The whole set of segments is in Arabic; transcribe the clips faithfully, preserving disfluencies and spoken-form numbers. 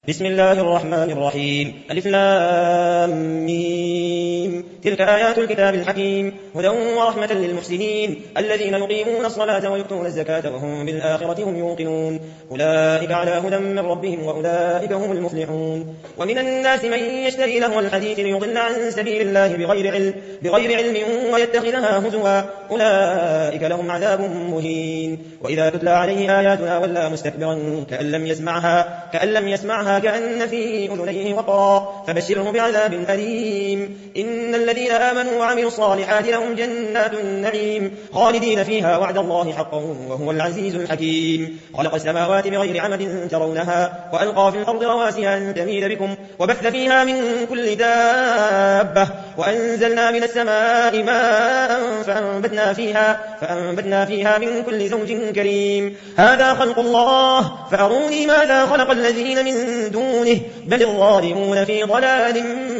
بسم الله الرحمن الرحيم. ألف لام ميم. تلك آيات الكتاب الحكيم هدى ورحمة للمحسنين الذين يقيمون الصلاة ويؤتون الزكاة وهم بالآخرة هم يوقنون أولئك على هدى من ربهم وأولئك هم المفلحون. ومن الناس من يشتري لهو الحديث ليضل عن سبيل الله بغير علم, بغير علم ويتخذها هزوا أولئك لهم عذاب مهين. وإذا تتلى عليه آياتنا ولى مستكبرا كأن لم يسمعها, كأن لم يسمعها كأن في أذنيه وقرا فبشره بعذاب أليم. إن الذين آمنوا وعملوا الصالحات لهم جنات النعيم خالدين فيها وعد الله حقا وهو العزيز الحكيم. خلق السماوات بغير عمد ترونها وألقى في الأرض رواسي أن تميد بكم وبث فيها من كل دابة وأنزلنا من السماء ماء فأنبتنا فيها, فأنبتنا فيها من كل زوج كريم. هذا خلق الله فأروني ماذا خلق الذين من دونه بل الظالمون في ضلال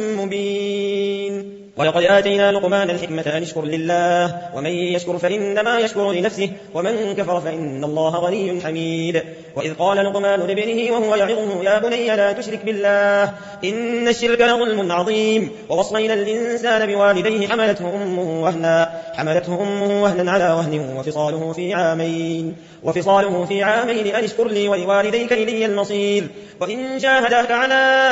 مبين. ولقد آتينا لقمان الحكمة أن اشكر لله ومن يشكر فإنما يشكر لنفسه ومن كفر فإن الله غني حميد. وإذ قال لقمان لابنه وهو يعظه يا بني لا تشرك بالله إن الشرك لظلم عظيم. ووصينا الإنسان بوالديه حملته أمه وهنا, حملته أمه وهنا على وهن وفصاله في عامين وفصاله في عامين أن اشكر لي ولوالديك إلي المصير. وإن جاهداك على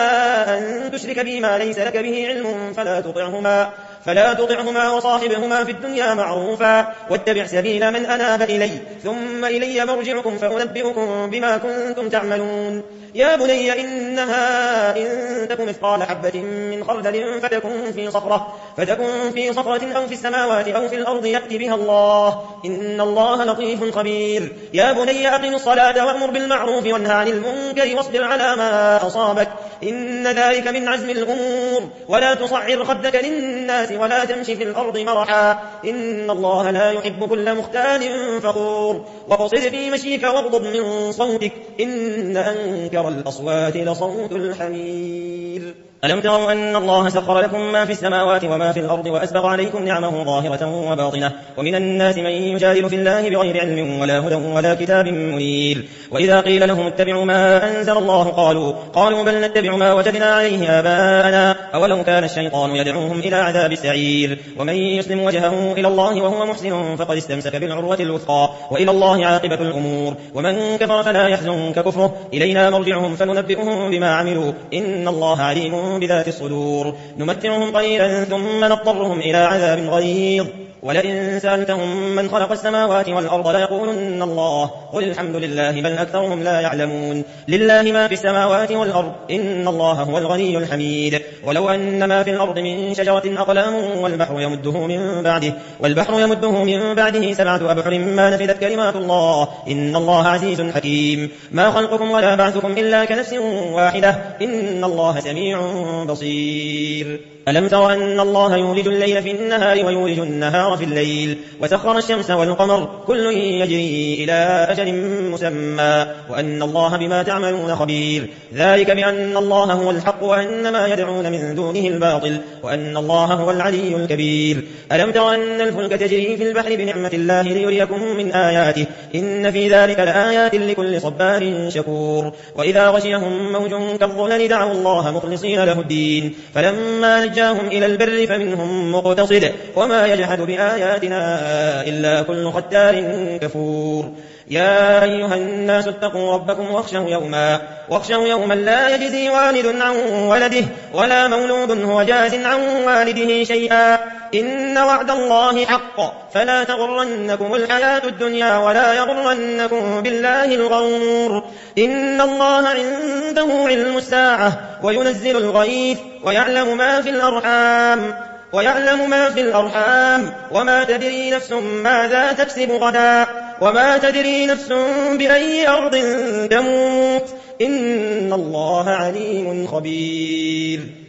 أن تشرك بي ما ليس لك به علم فلا تطعهما فلا تطعهما وصاحبهما في الدنيا معروفا واتبع سبيل من أناب إلي ثم إلي مرجعكم فأنبئكم بما كنتم تعملون. يا بني إنها إن تك مثقال حبة من خردل فتكن في صخرة, فتكن في صخرة أو في السماوات أو في الأرض يأتي بها الله إن الله لطيف خبير. يا بني أقم الصلاة وأمر بالمعروف وانهى عن المنكر واصبر على ما أصابك إن ذلك من عزم الأمور. ولا تصعر خدك للناس ولا تمشي في الأرض مرحا إن الله لا يحب كل مختال فخور. وقصد في مشيك واغضض من صوتك إن أنكر الأصوات لصوت الحمير. ألم تروا أن الله سخر لكم ما في السماوات وما في الأرض وأسبغ عليكم نعمه ظاهرة وباطنة ومن الناس من يجادل في الله بغير علم ولا هدى ولا كتاب منير. وإذا قيل لهم اتبعوا ما أنزل الله قالوا, قالوا بل نتبع ما وجدنا عليه آباءنا أولو كان الشيطان يدعوهم إلى عذاب السعير. ومن يسلم وجهه إلى الله وهو محسن فقد استمسك بالعروة الوثقى وإلى الله عاقبة الأمور. ومن كفر فلا يحزنك كفره إلينا مرجعهم فننبئهم بما عملوا إن الله عليم بذات الصدور. نمتعهم قليلا ثم نضطرهم إلى عذاب غليظ ولئن سألتهم من خلق السماوات والأرض ليقولن الله قل الحمد لله بل أكثرهم لا يعلمون. لله ما في السماوات والأرض إن الله هو الغني الحميد. ولو أن ما في الأرض من شجرة أقلام والبحر يمده من بعده, والبحر يمده من بعده سبعة أبحر ما نفدت كلمات الله إن الله عزيز حكيم. ما خلقكم ولا بعثكم إلا كنفس واحدة إن الله سميع بصير. ألم تر أن الله يولج الليل في النهار ويولج النهار في الليل وسخر الشمس والقمر كل يجري إلى أجل مسمى وأن الله بما تعملون خبير. ذلك بأن الله هو الحق وأن ما يدعون من دونه الباطل وأن الله هو العلي الكبير. ألم تر أن الفلك تجري في البحر بنعمة الله ليريكم من آياته إن في ذلك لآيات لكل صبار شكور. وإذا غشيهم موج كالظلل دعوا الله مخلصين له الدين فلما نجاهم إلى البر فمنهم مقتصد وما يجحد بآياتنا إلا كل ختار كفور. يا أيها الناس اتقوا ربكم واخشوا يوما, واخشوا يوما لا يجزي والد عن ولده ولا مولود هو جاز عن والده شيئا إن وعد الله حق فلا تغرنكم الحياة الدنيا ولا يغرنكم بالله الغرور. إن الله عنده علم الساعة وينزل الغيث ويعلم ما في الأرحام ويعلم ما في الأرحام وما تدري نفس ماذا تكسب غدا وما تدري نفس بأي أرض تموت إن الله عليم خبير.